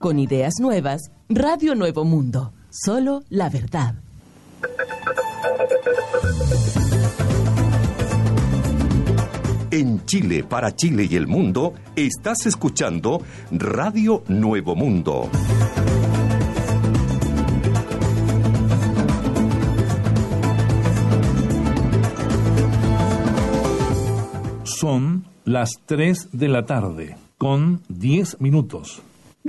Con ideas nuevas, Radio Nuevo Mundo. Solo la verdad. En Chile, para Chile y el mundo, estás escuchando Radio Nuevo Mundo. Son las 3 de la tarde, con 10 minutos.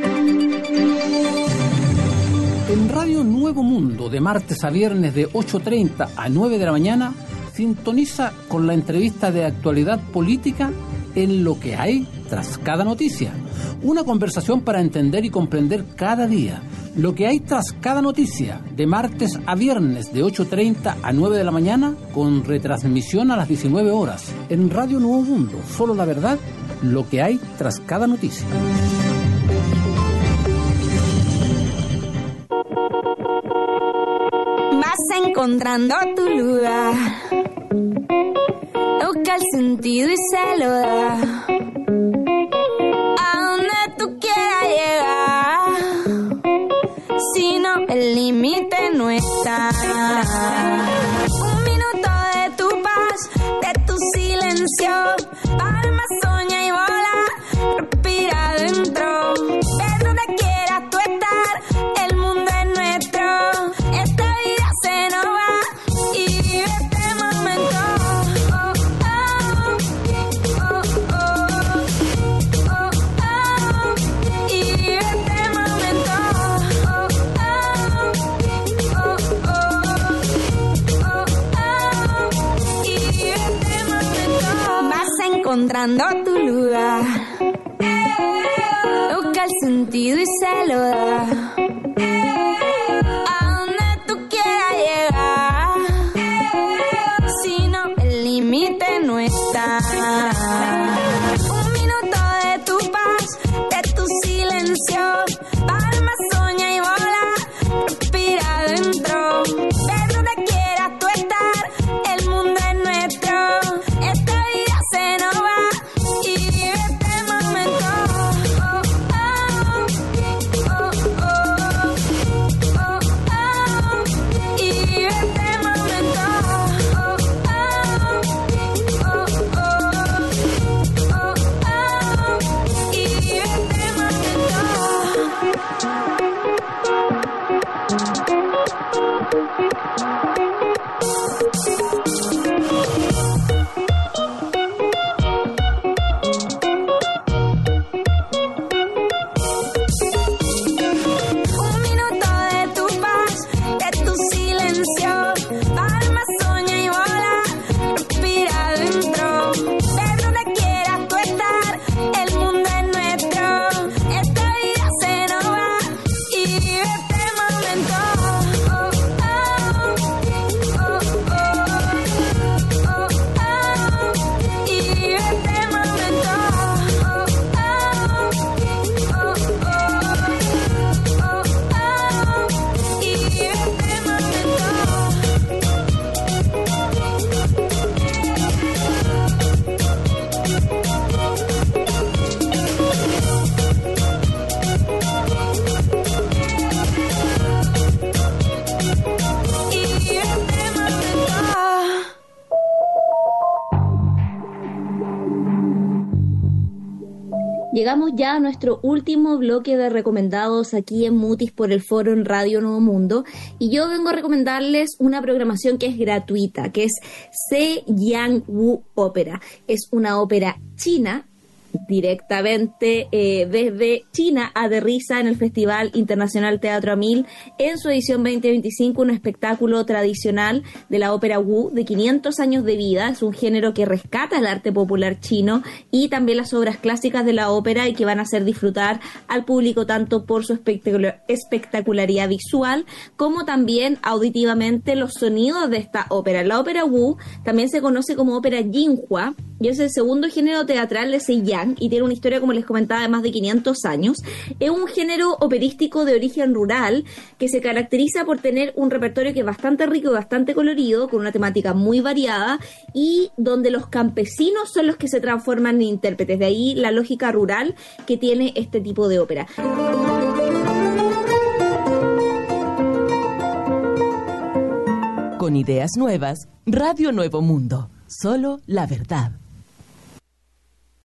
En Radio Nuevo Mundo, de martes a viernes de 8:30 a 9 de la mañana, sintoniza con la entrevista de actualidad política en Lo que hay tras cada noticia. Una conversación para entender y comprender cada día lo que hay tras cada noticia, de martes a viernes de 8:30 a 9 de la mañana, con retransmisión a las 19 horas. En Radio Nuevo Mundo, solo la verdad, lo que hay tras cada noticia. Vas encontrando tu lugar, busca el sentido y se lo da, a donde tú quieras llegar, si no el límite no está. Un minuto de tu paz, de tu silencio, alma, soña y vola, respira adentro, ve donde quieras tú estar, el mundo es nuestro, esta vida se nos va y vive este momento. Oh, oh, oh, oh, oh, oh, y vive este momento. Oh, oh, oh, oh, oh, y vive este momento. Vas encontrando tu lugar, busca el sentido y se lo da, a donde tú quieras llegar, si no el límite no está. Un minuto de tu paz, de tu silencio, alma, soña y vola, respira adentro, ve donde quieras tú estar, el mundo es nuestro, esta vida se nos va y vive este momento. Oh, oh, oh, oh, oh, oh, y vive este momento. Oh, oh, oh, oh, oh, oh, y vive este momento. Un minuto de tu paz, de tu silencio, alma, soña y vola, respira adentro, ve donde quieras tú estar, el mundo es nuestro, esta vida se nos va y vive este momento. Oh, oh, oh, oh, oh, oh, y vive este momento. Oh, oh, oh, oh, y vive este momento. Y vive este momento. Llegamos ya a nuestro último bloque de recomendados aquí en Mutis por el foro en Radio Nuevo Mundo, y yo vengo a recomendarles una programación que es gratuita, que es Se Yang Wu Ópera. Es una ópera china, directamente desde China, aterriza en el Festival Internacional Teatro A1000 en su edición 2025, un espectáculo tradicional de la ópera Wu de 500 años de vida. Es un género que rescata el arte popular chino y también las obras clásicas de la ópera, y que van a hacer disfrutar al público tanto por su espectacularidad visual como también auditivamente los sonidos de esta ópera. La ópera Wu también se conoce como ópera Jinhua y es el segundo género teatral de Se Yang, y tiene una historia, como les comentaba, de más de 500 años. Es un género operístico de origen rural que se caracteriza por tener un repertorio que es bastante rico y bastante colorido, con una temática muy variada, y donde los campesinos son los que se transforman en intérpretes. De ahí la lógica rural que tiene este tipo de ópera. Con ideas nuevas, Radio Nuevo Mundo. Solo la verdad.